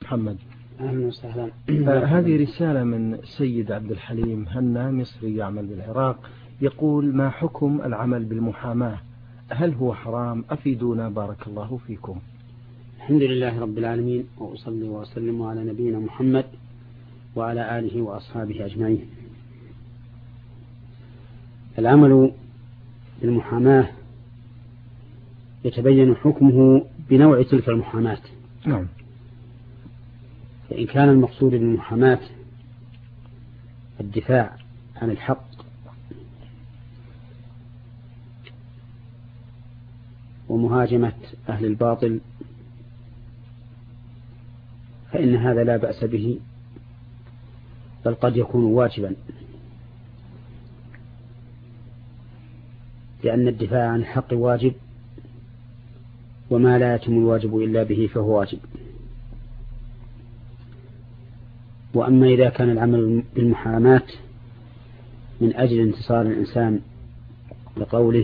محمد. أهلا وسهلا. هذه رسالة من سيد عبد الحليم هنا، مصري يعمل بالعراق، يقول: ما حكم العمل بالمحاماة؟ هل هو حرام؟ أفيدونا بارك الله فيكم. الحمد لله رب العالمين، وأصلي وأسلم على نبينا محمد وعلى آله وأصحابه أجمعين. العمل بالمحاماة يتبين حكمه بنوع تلك المحاماة. نعم. فإن كان المقصود بالمحاماة الدفاع عن الحق ومهاجمة أهل الباطل فإن هذا لا بأس به، بل قد يكون واجبا، لأن الدفاع عن الحق واجب، وما لا يتم الواجب إلا به فهو واجب. وأما إذا كان العمل بالمحاماة من أجل انتصار الإنسان لقوله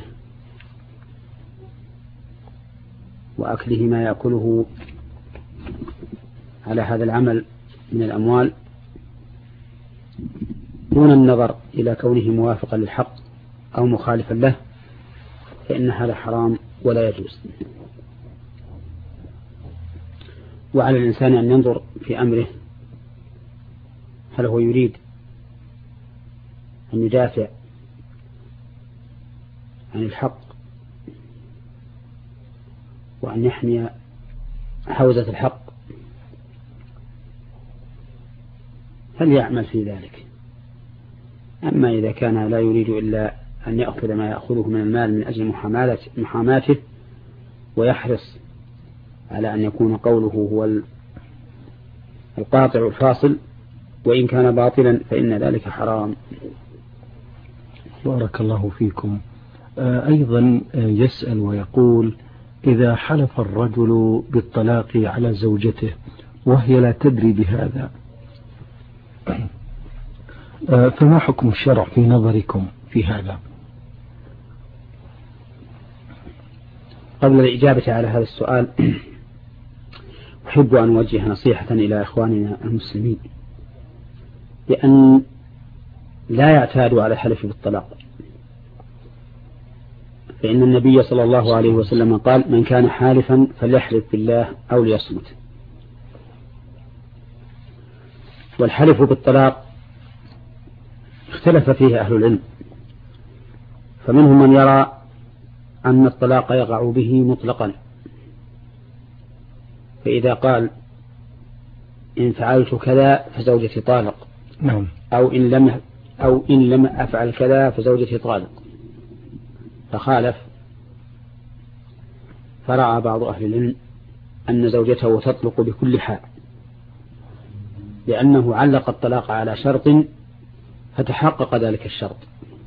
وأكله ما يأكله على هذا العمل من الأموال دون النظر إلى كونه موافقا للحق أو مخالفا له، فإن هذا حرام ولا يجوز. وعلى الإنسان أن ينظر في أمره، هل هو يريد أن يدافع عن الحق وأن يحمي حوزة الحق، فليعمل في ذلك. أما إذا كان لا يريد إلا أن يأخذ ما يأخذه من المال من أجل محاماته ويحرص على أن يكون قوله هو القاطع الفاصل، وإن كان باطلا فإن ذلك حرام. بارك الله فيكم. أيضا يسأل ويقول: إذا حلف الرجل بالطلاق على زوجته وهي لا تدري بهذا، فما حكم الشرع في نظركم في هذا؟ قبل الإجابة على هذا السؤال أحب أن أوجه نصيحة إلى إخواننا المسلمين بأن لا يعتادوا على الحلف بالطلاق، فإن النبي صلى الله عليه وسلم قال: من كان حالفا فليحلف بالله أو ليصمت. والحلف بالطلاق اختلف فيه أهل العلم، فمنهم من يرى أن الطلاق يقع به مطلقا، فإذا قال: إن فعلت كذا فزوجتي طالق، نعم، أو إن لم أفعل كذا فزوجتي طالق، فخالف. فرأى بعض أهل العلم أن زوجته تطلق بكل حال، لأنه علق الطلاق على شرط فتحقق ذلك الشرط.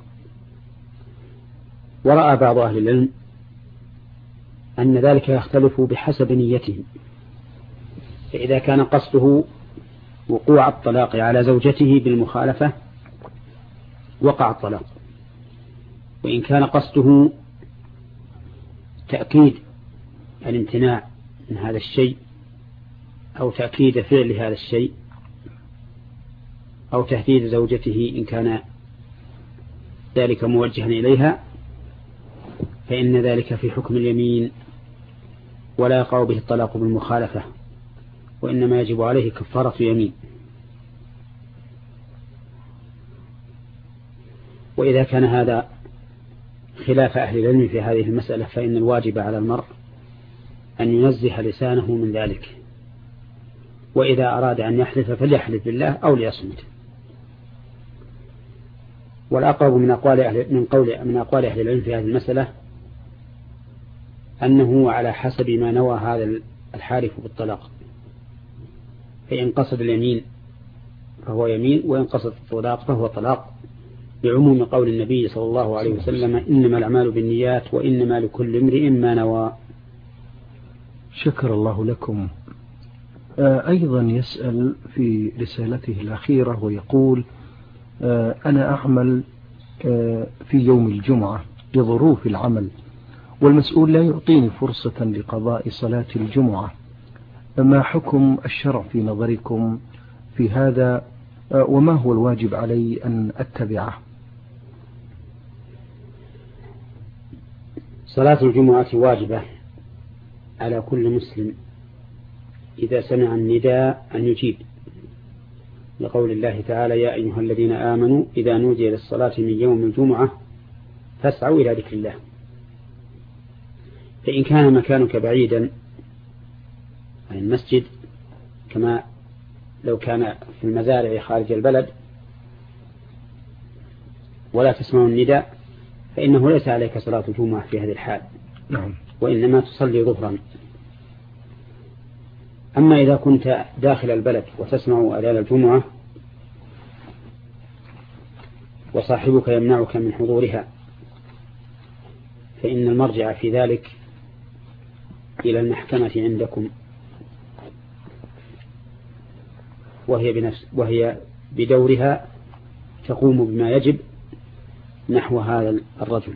ورأى بعض أهل العلم أن ذلك يختلف بحسب نيته، فإذا كان قصده وقوع الطلاق على زوجته بالمخالفة وقع الطلاق، وإن كان قصده تأكيد الامتناع من هذا الشيء أو تأكيد فعل هذا الشيء أو تهديد زوجته إن كان ذلك موجها إليها، فإن ذلك في حكم اليمين ولا يقع به الطلاق بالمخالفة، وإنما يجب عليه كفارة يمين. وإذا كان هذا خلاف أهل العلم في هذه المسألة، فإن الواجب على المرء أن ينزه لسانه من ذلك، وإذا أراد أن يحلف فليحلف بالله أو ليصمت. والأقرب من أقوال أهل العلم في هذه المسألة أنه على حسب ما نوى هذا الحالف بالطلاق، فإن قصد اليمين فهو يمين، وإن قصد الطلاق فهو طلاق، بعموم قول النبي صلى الله عليه وسلم: إنما الأعمال بالنيات وإنما لكل امرئ ما نوى. شكر الله لكم. أيضا يسأل في رسالته الأخيرة ويقول: أنا أعمل في يوم الجمعة لظروف العمل، والمسؤول لا يعطيني فرصة لقضاء صلاة الجمعة، ما حكم الشرع في نظركم في هذا، وما هو الواجب علي أن أتبعه؟ صلاة الجمعة واجبة على كل مسلم إذا سمع النداء أن يجيب، لقول الله تعالى: يا أيها الذين آمنوا إذا نودي للصلاة من يوم الجمعة فاسعوا إلى ذكر الله. فإن كان مكانك بعيدا عن المسجد، كما لو كان في المزارع خارج البلد ولا تسمع النداء، فإنه ليس عليك صلاة الجمعة في هذه الحال، نعم، وإنما تصلي ظهرا. أما إذا كنت داخل البلد وتسمع أذان الجمعة وصاحبك يمنعك من حضورها، فإن المرجع في ذلك إلى المحكمة عندكم، وهي بدورها تقوم بما يجب نحو هذا الرجل.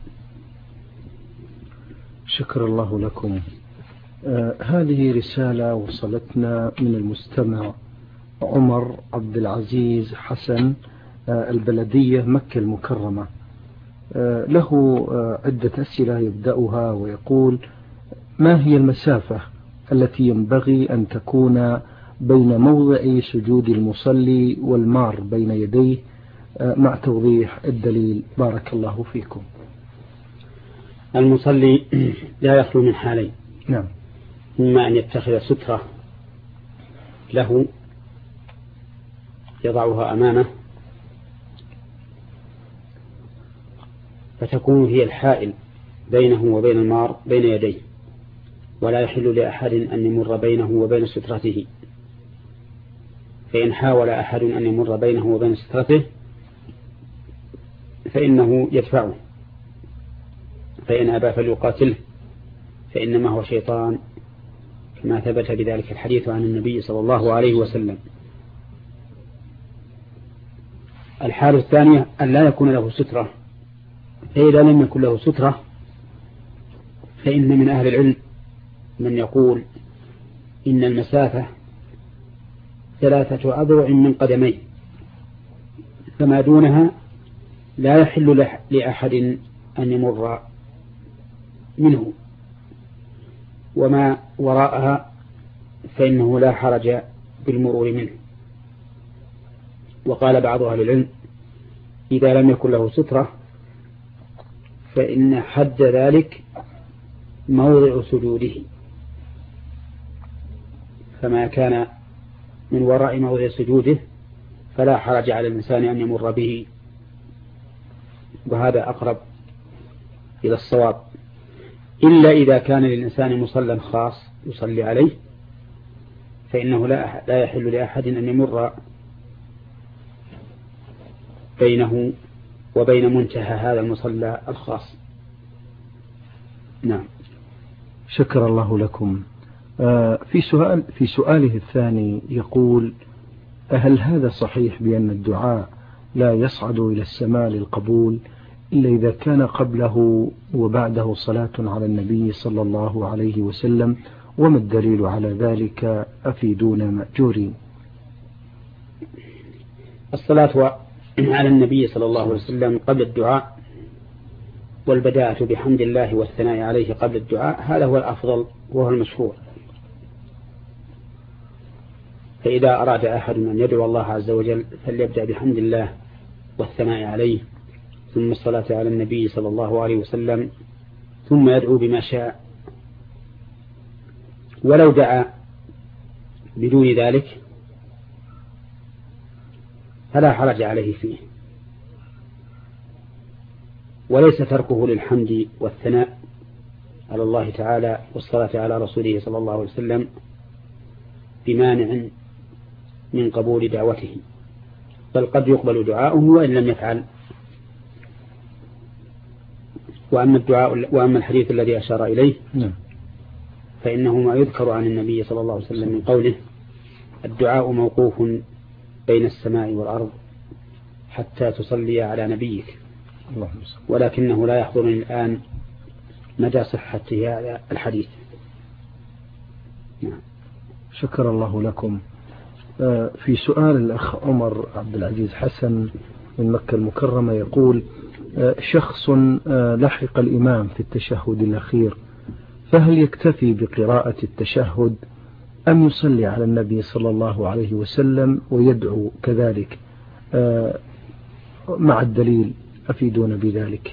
شكر الله لكم. هذه رسالة وصلتنا من المستمع عمر عبد العزيز حسن، البلدية مكة المكرمة. له عدة أسئلة يبدأها ويقول: ما هي المسافة التي ينبغي أن تكون بين موضع سجود المصلي والمار بين يديه، مع توضيح الدليل بارك الله فيكم؟ المصلي لا يخلو من حالين: نعم، إما أن يتخذ سترة له يضعها أمامه فتكون هي الحائل بينه وبين المار بين يديه، ولا يحل لأحد أن يمر بينه وبين سترته، فإن حاول أحد أن يمر بينه وبين سترته فإنه يدفعه، فإن أبى فليقاتله فإنما هو شيطان، كما ثبت بذلك الحديث عن النبي صلى الله عليه وسلم. الحال الثانية أن لا يكون له سترة، فإذا لم يكن له سترة فإن من أهل العلم من يقول إن المسافة 3 أذرع من قدميه، فما دونها لا يحل لأحد أن يمر منه، وما وراءها فإنه لا حرج بالمرور منه. وقال بعض أهل العلم: إذا لم يكن له سترة فإن حد ذلك موضع سجوده، فما كان من وراء موضع سجوده فلا حرج على الإنسان أن يمر به، وهذا أقرب إلى الصواب، إلا إذا كان للإنسان مصلى خاص يصلي عليه، فإنه لا يحل لأحد أن يمر بينه وبين منتهى هذا المصلى الخاص. نعم. شكر الله لكم. في سؤاله الثاني يقول: هل هذا صحيح بأن الدعاء لا يصعد إلى السماء للقبول إلا إذا كان قبله وبعده صلاة على النبي صلى الله عليه وسلم؟ وما الدليل على ذلك؟ أفيدونا مأجورين. الصلاة على النبي صلى الله عليه وسلم قبل الدعاء والبداءة بحمد الله والثناء عليه قبل الدعاء، هذا هو الأفضل وهو المشهور. فإذا أراد أحد أن يدعو الله عز وجل فليبدأ بحمد الله والثناء عليه، ثم الصلاة على النبي صلى الله عليه وسلم، ثم يدعو بما شاء. ولو دعا بدون ذلك فلا حرج عليه فيه، وليس تركه للحمد والثناء على الله تعالى والصلاة على رسوله صلى الله عليه وسلم بمانع من قبول دعوته، بل قد يقبل دعاؤه وإن لم يفعل. وأما الحديث الذي أشار إليه فإنه ما يذكر عن النبي صلى الله عليه وسلم من قوله: الدعاء موقوف بين السماء والأرض حتى تصلي على نبيك، ولكنه لا يحضرني الآن مدى صحة هذا الحديث. نعم. شكر الله لكم. في سؤال الأخ عمر عبد العزيز حسن من مكة المكرمة يقول: شخص لحق الإمام في التشهد الأخير، فهل يكتفي بقراءة التشهد أم يصلي على النبي صلى الله عليه وسلم ويدعو كذلك مع الدليل؟ أفيدون بذلك.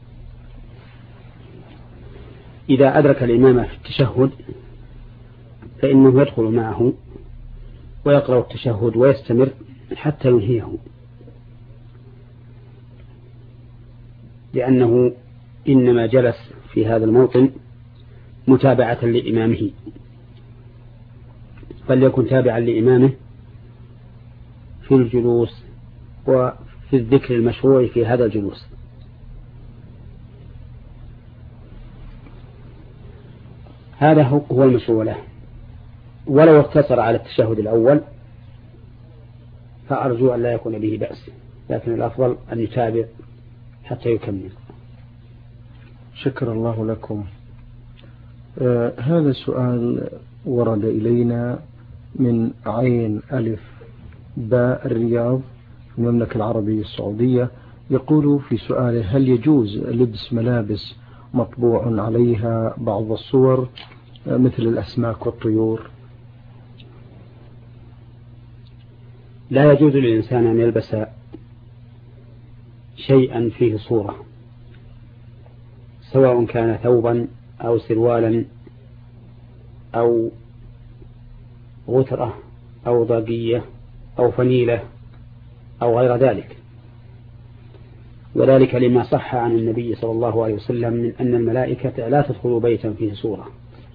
إذا أدرك الإمام في التشهد فإنه يدخل معه ويقرأ التشهد ويستمر حتى ينهيه، لأنه إنما جلس في هذا الموطن متابعة لإمامه، فليكن تابعا لإمامه في الجلوس وفي الذكر المشروع في هذا الجلوس. هذا هو المشروع له. ولو اقتصر على التشهد الأول فأرجو أن لا يكون به بأس، لكن الأفضل أن يتابع حتى يكمل. شكر الله لكم. هذا السؤال ورد إلينا من عين ألف باء الرياض في المملكة العربية السعودية. يقول في سؤاله: هل يجوز لبس ملابس مطبوع عليها بعض الصور مثل الأسماك والطيور؟ لا يجوز للإنسان أن يلبس شيئا فيه صورة، سواء كان ثوبا أو سروالا أو غترة أو ضاقية أو فنيلة أو غير ذلك، وذلك لما صح عن النبي صلى الله عليه وسلم من أن الملائكة لا تدخل بيتا فيه صورة.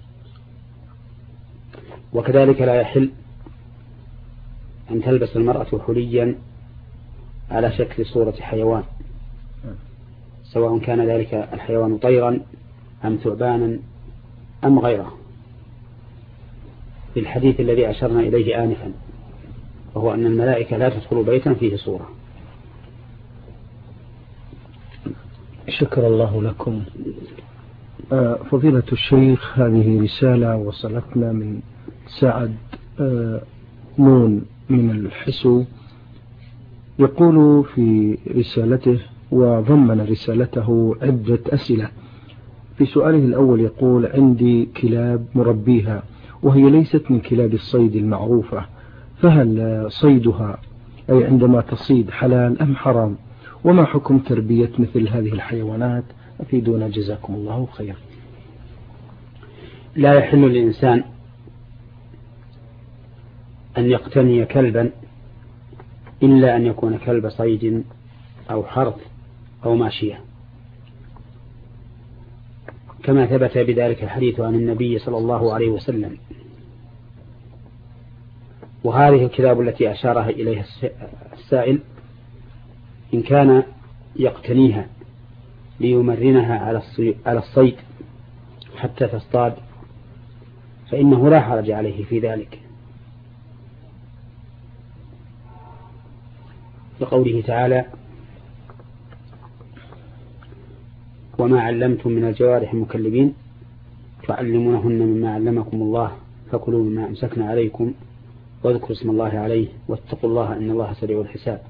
وكذلك لا يحل أن تلبس المرأة حليا على شكل صورة حيوان، سواء كان ذلك الحيوان طيرا أم ثعبانا أم غيره، في الحديث الذي أشرنا إليه آنفا، وهو أن الملائكة لا تدخل بيتا فيه صورة. شكر الله لكم. فضيلة الشيخ، هذه رسالة وصلتنا من سعد نون من الحسو، يقول في رسالته وضمن رسالته عدة أسئلة. في سؤاله الأول يقول: عندي كلاب مربيها وهي ليست من كلاب الصيد المعروفة، فهل صيدها أي عندما تصيد حلال أم حرام؟ وما حكم تربية مثل هذه الحيوانات؟ أفيدونا جزاكم الله خير. لا يحل للإنسان أن يقتني كلبا إلا أن يكون كلب صيد أو حرث أو ماشية، كما ثبت بذلك الحديث عن النبي صلى الله عليه وسلم. وهذه الكلاب التي أشارها إليها السائل إن كان يقتنيها ليمرنها على الصيد حتى تصطاد فإنه لا حرج عليه في ذلك، لقوله تعالى: وما علمتم من الجوارح مكلبين تعلمونهن مما علمكم الله فكلوا مما أمسكنا عليكم واذكروا اسم الله عليه واتقوا الله إن الله سريع الحساب.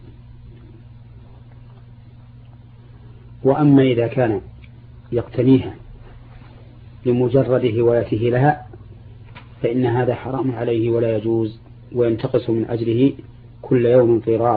وأما إذا كان يقتنيها لمجرد هوايته لها فإن هذا حرام عليه ولا يجوز، وينتقص من أجله كل يوم قيراط.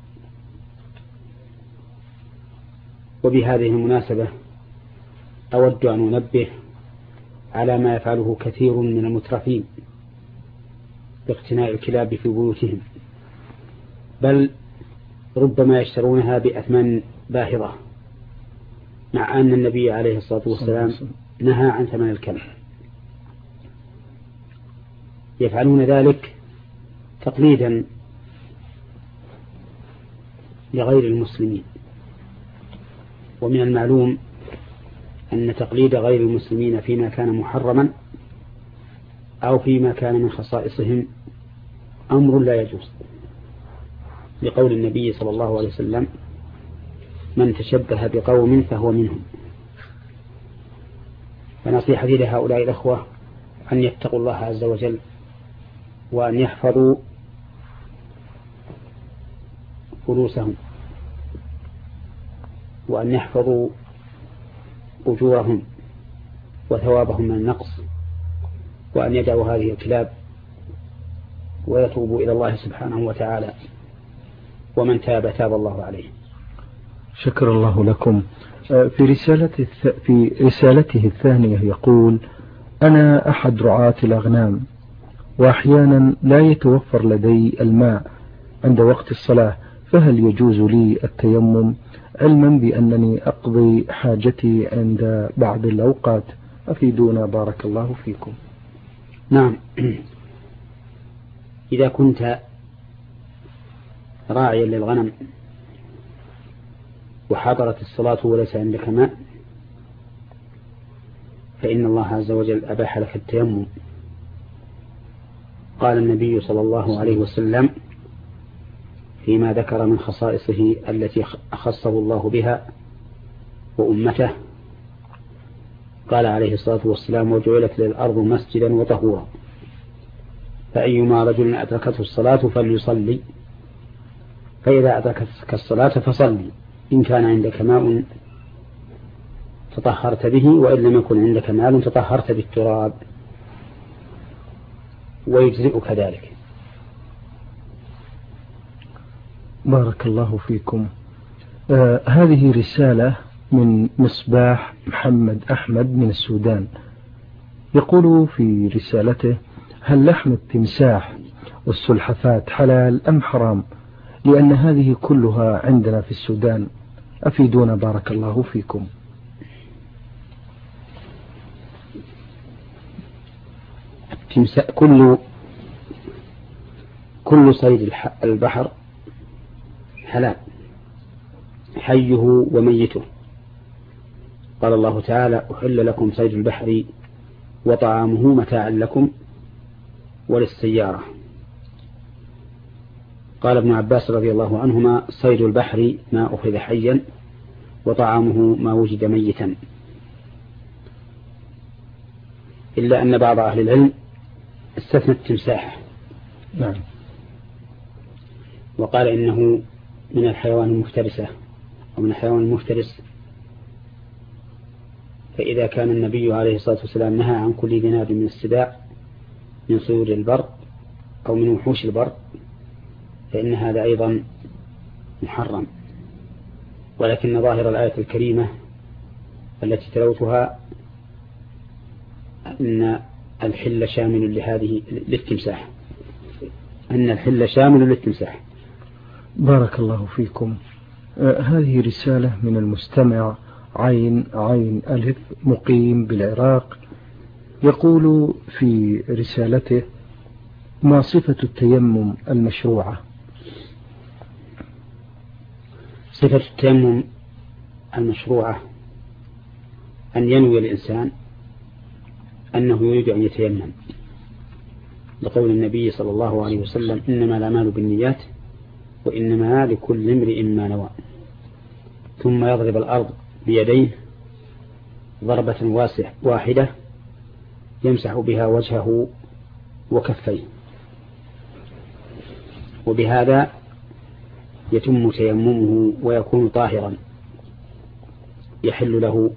وبهذه المناسبة أود أن أنبه على ما يفعله كثير من المترفين باقتناء الكلاب في بيوتهم، بل ربما يشترونها بأثمان باهظة، مع أن النبي عليه الصلاة والسلام نهى عن ثمن الكلب. يفعلون ذلك تقليدا لغير المسلمين، ومن المعلوم أن تقليد غير المسلمين فيما كان محرما أو فيما كان من خصائصهم أمر لا يجوز، لقول النبي صلى الله عليه وسلم: من تشبه بقوم فهو منهم. فنصيحتي لهؤلاء الأخوة أن يتقوا الله عز وجل وأن يحفظوا فلوسهم وأن يحفظوا أجورهم وثوابهم من النقص، وأن يدعوا هذه الكلاب ويتوبوا إلى الله سبحانه وتعالى، ومن تاب تاب الله عليه. شكر الله لكم. في رسالته الثانية يقول: أنا أحد رعاة الأغنام، وأحيانا لا يتوفر لدي الماء عند وقت الصلاة، فهل يجوز لي التيمم علما بأنني أقضي حاجتي عند بعض الأوقات؟ أفيدونا بارك الله فيكم. نعم، إذا كنت راعيا للغنم وحضرت الصلاة وليس عندك ماء فإن الله عز وجل أباح لك التيمم. قال النبي صلى الله عليه وسلم فيما ذكر من خصائصه التي خصه الله بها وأمته، قال عليه الصلاة والسلام: وجعلت للأرض مسجدا وطهورا، فأيما رجل أدركته الصلاة فليصلي، فإذا أدركتك الصلاة فصلي، إن كان عندك ماء تطهرت به، وإن لم يكن عندك ماء تطهرت بالتراب، ويجزئك ذلك. بارك الله فيكم. هذه رسالة من مصباح محمد أحمد من السودان، يقول في رسالته: هل لحم التمساح والسلحفاة حلال أم حرام؟ لأن هذه كلها عندنا في السودان، أفيدونا بارك الله فيكم. كل صيد البحر حلال، حيه وميته. قال الله تعالى: أحل لكم صيد البحر وطعامه متاعا لكم وللسيارة. قال ابن عباس رضي الله عنهما: صيد البحر ما أخذ حيا وطعامه ما وجد ميتا. إلا أن بعض أهل العلم استثنى التمساح، نعم، وقال إنه من الحيوان المفترسة أو من الحيوان المفترس، فإذا كان النبي عليه الصلاة والسلام نهى عن كل ذي ناب من السباع من صيود البر أو من وحوش البر، فإن هذا أيضا محرم. ولكن ظاهر الآية الكريمة التي تلوتها أن الحل شامل لهذه للتمساح، أن الحل شامل للتمساح. بارك الله فيكم. هذه رسالة من المستمع عين ألف مقيم بالعراق، يقول في رسالته: ما صفة التيمم المشروعة؟ صفة التيمم المشروعة أن ينوي الإنسان أنه يريد أن يتيمم، لقول النبي صلى الله عليه وسلم: إنما الأعمال بالنيات وإنما لكل امرئ ما نوى. ثم يضرب الأرض بيديه ضربة واحدة يمسح بها وجهه وكفيه، وبهذا يتم تيممه ويكون طاهرا. يحل له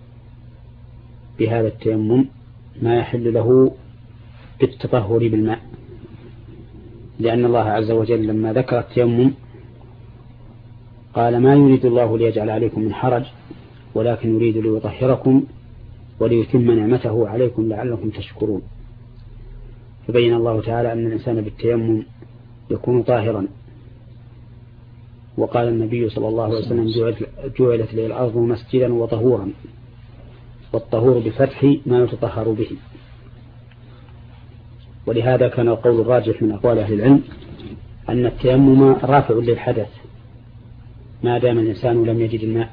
بهذا التيمم ما يحل له بالتطهر بالماء، لأن الله عز وجل لما ذكر التيمم قال: ما يريد الله ليجعل عليكم من حرج ولكن يريد ليطهركم وليتم نعمته عليكم لعلكم تشكرون. فبين الله تعالى أن الإنسان بالتيمم يكون طاهرا. وقال النبي صلى الله عليه وسلم: جعلت لي الأرض مسجدا وطهورا، والطهور بفتح ما يتطهر به. ولهذا كان القول الراجح من أقوال أهل العلم أن التيمم رافع للحدث ما دام الإنسان لم يجد الماء،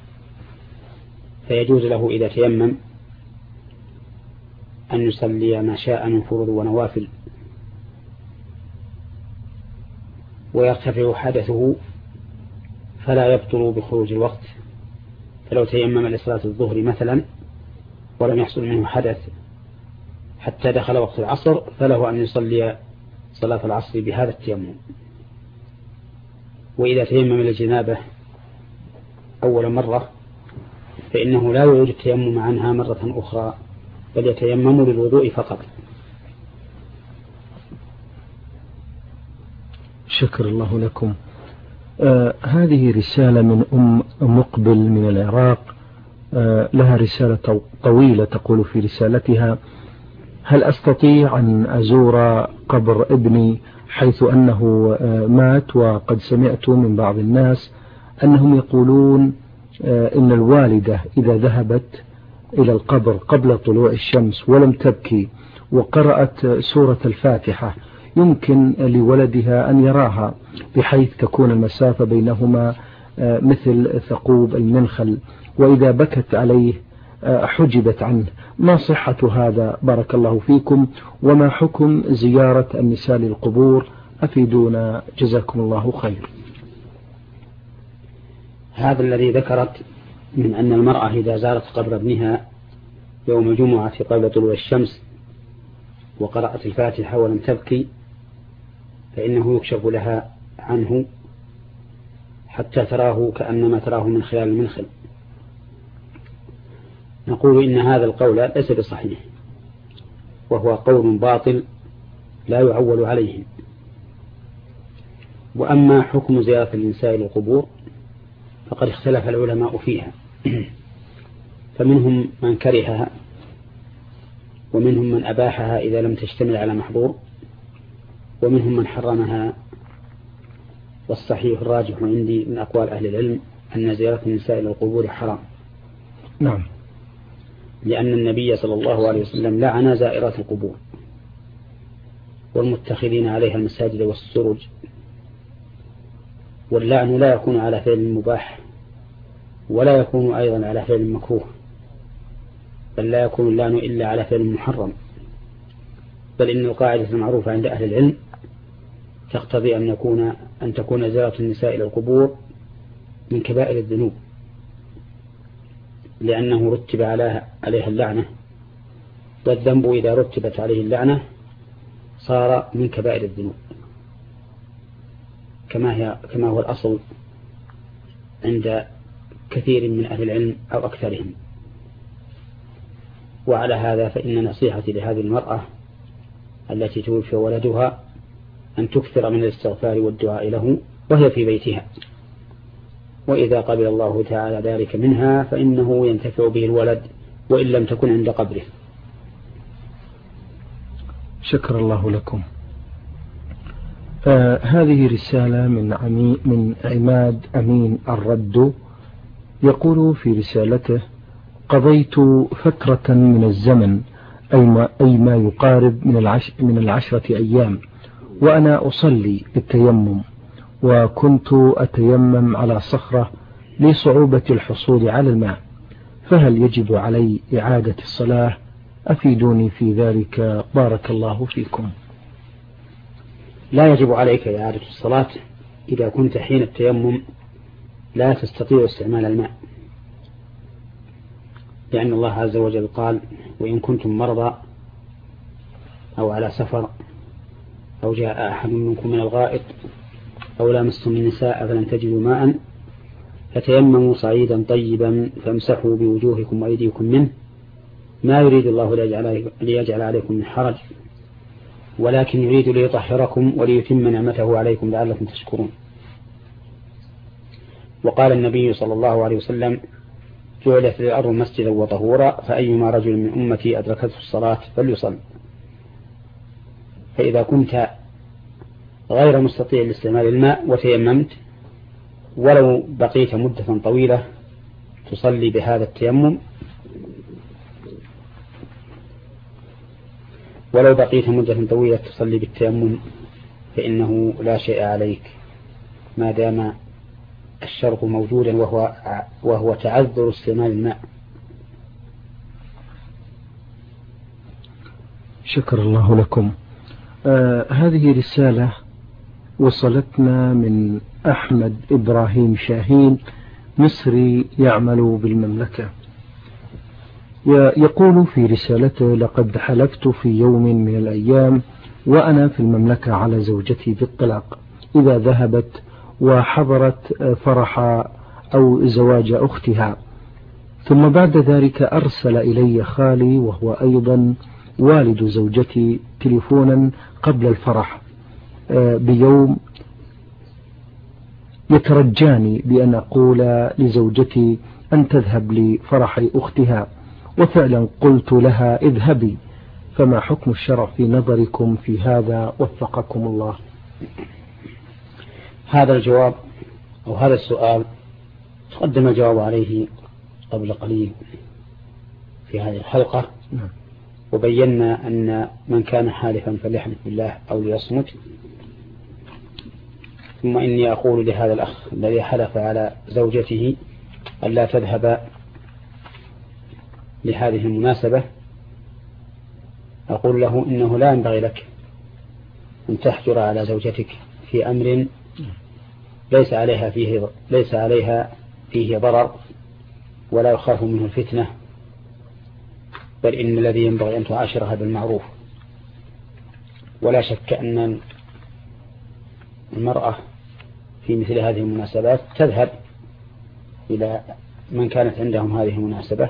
فيجوز له إذا تيمم أن يصلي ما شاء من فروض ونوافل، ويرتفع حدثه فلا يبطل بخروج الوقت. فلو تيمم لصلاة الظهر مثلا ولم يحصل منه حدث حتى دخل وقت العصر، فله أن يصلي صلاة العصر بهذا التيمم. وإذا تيمم للجنابة أول مرة فإنه لا يعيد التيمم عنها مرة أخرى، بل يتيمم للوضوء فقط. شكر الله لكم. هذه رسالة من مقبل من العراق. لها رسالة طويلة تقول في رسالتها: هل أستطيع أن أزور قبر ابني حيث أنه مات؟ وقد سمعت من بعض الناس أنهم يقولون إن الوالدة إذا ذهبت إلى القبر قبل طلوع الشمس ولم تبكي وقرأت سورة الفاتحة يمكن لولدها أن يراها، بحيث تكون المسافة بينهما مثل ثقوب المنخل، وإذا بكت عليه حجبت عنه. ما صحة هذا بارك الله فيكم؟ وما حكم زيارة النساء للقبور؟ أفيدونا جزاكم الله خير. هذا الذي ذكرت من أن المرأة إذا زارت قبر ابنها يوم الجمعة قبل طلوع الشمس وقرأت الفاتحة ولم تبكي فإنه يكشف لها عنه حتى تراه كأنما تراه من خلال المنخل. نقول إن هذا القول ليس بصحيح، وهو قول باطل لا يعول عليه. وأما حكم زيارة النساء للقبور فقد اختلف العلماء فيها، فمنهم من كرهها ومنهم من أباحها إذا لم تشتمل على محظور، ومنهم من حرمها. والصحيح الراجح عندي من أقوال أهل العلم أن زيارة النساء للقبور حرام. نعم. لأن النبي صلى الله عليه وسلم لعن زائرات القبور والمتخذين عليها المساجد والسرج. واللعن لا يكون على فعل مباح ولا يكون أيضا على فعل مكروه، بل لا يكون اللعن إلا على فعل محرم. بل إن القاعدة المعروفة عند أهل العلم تقتضي أن تكون زيارة النساء إلى القبور من كبائر الذنوب، لأنه رتب عليها اللعنة، والذنب إذا رتبت عليه اللعنة صار من كبائر الذنوب كما هو الأصل عند كثير من أهل العلم أو أكثرهم. وعلى هذا فإن نصيحتي لهذه المرأة التي توفي ولدها أن تكثر من الاستغفار والدعاء له وهي في بيتها، وإذا قبل الله تعالى ذلك منها فإنه ينتفع به الولد وإن لم تكن عند قبره. شكر الله لكم. هذه رسالة من عماد أمين الرد، يقول في رسالته: قضيت فترة من الزمن أي ما يقارب من 10 أيام وأنا أصلي بالتيمم، وكنت أتيمم على صخرة لصعوبة الحصول على الماء، فهل يجب علي إعادة الصلاة؟ أفيدوني في ذلك بارك الله فيكم. لا يجب عليك إعادة الصلاة إذا كنت حين التيمم لا تستطيع استعمال الماء، لأن الله عز وجل قال: وإن كنتم مرضى أو على سفر أو جاء أحد منكم من الغائط أو لامستم النساء فلم تجدوا ماء فتيمموا صعيدا طيبا فامسحوا بوجوهكم وأيديكم منه ما يريد الله ليجعل عليكم من حرج ولكن يريد ليطهركم وليتم نعمته عليكم لعلكم تشكرون. وقال النبي صلى الله عليه وسلم: جعلت الأرض مسجدا وطهورا فأيما رجل من أمتي أدركته الصلاة فليصل. فإذا كنت غير مستطيع لاستعمال الماء وتيممت ولو بقيت مدة طويلة تصلي بهذا التيمم بالتيمم فإنه لا شيء عليك ما دام الشرط موجودا وهو تعذر استعمال الماء. شكر الله لكم. هذه رسالة وصلتنا من أحمد إبراهيم شاهين، مصري يعمل بالمملكة. يقول في رسالته: لقد حلفت في يوم من الأيام وأنا في المملكة على زوجتي بالطلاق إذا ذهبت وحضرت فرح أو زواج أختها، ثم بعد ذلك أرسل إلي خالي وهو أيضا والد زوجتي تليفونا قبل الفرح بيوم يترجاني بأن أقول لزوجتي أن تذهب لفرح أختها، وفعلا قلت لها اذهبي. فما حكم الشرع في نظركم في هذا وفقكم الله؟ هذا الجواب أو هذا السؤال تقدم الجواب عليه قبل قليل في هذه الحلقة، وبينا أن من كان حالفا فليحلف بالله أو ليصمت. ثم إني أقول لهذا الأخ الذي حلف على زوجته ألا تذهب لهذه المناسبة، أقول له إنه لا ينبغي لك أن تحجر على زوجتك في أمر ليس عليها فيه ضرر ولا يخاف منه الفتنة، بل إن الذي ينبغي أن تعاشرها بالمعروف. ولا شك أن المرأة في مثل هذه المناسبات تذهب إلى من كانت عندهم هذه المناسبة،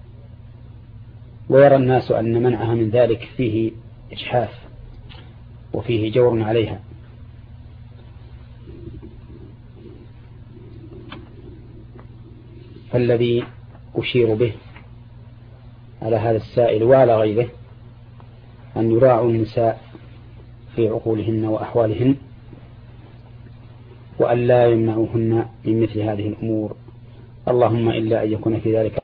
ويرى الناس أن منعها من ذلك فيه إجحاف وفيه جور عليها. فالذي أشير به على هذا السائل وعلى غيره أن يراعوا النساء في عقولهن وأحوالهن، وأن لا يمنعوهن من مثل هذه الأمور، اللهم إلا أن يكون في ذلك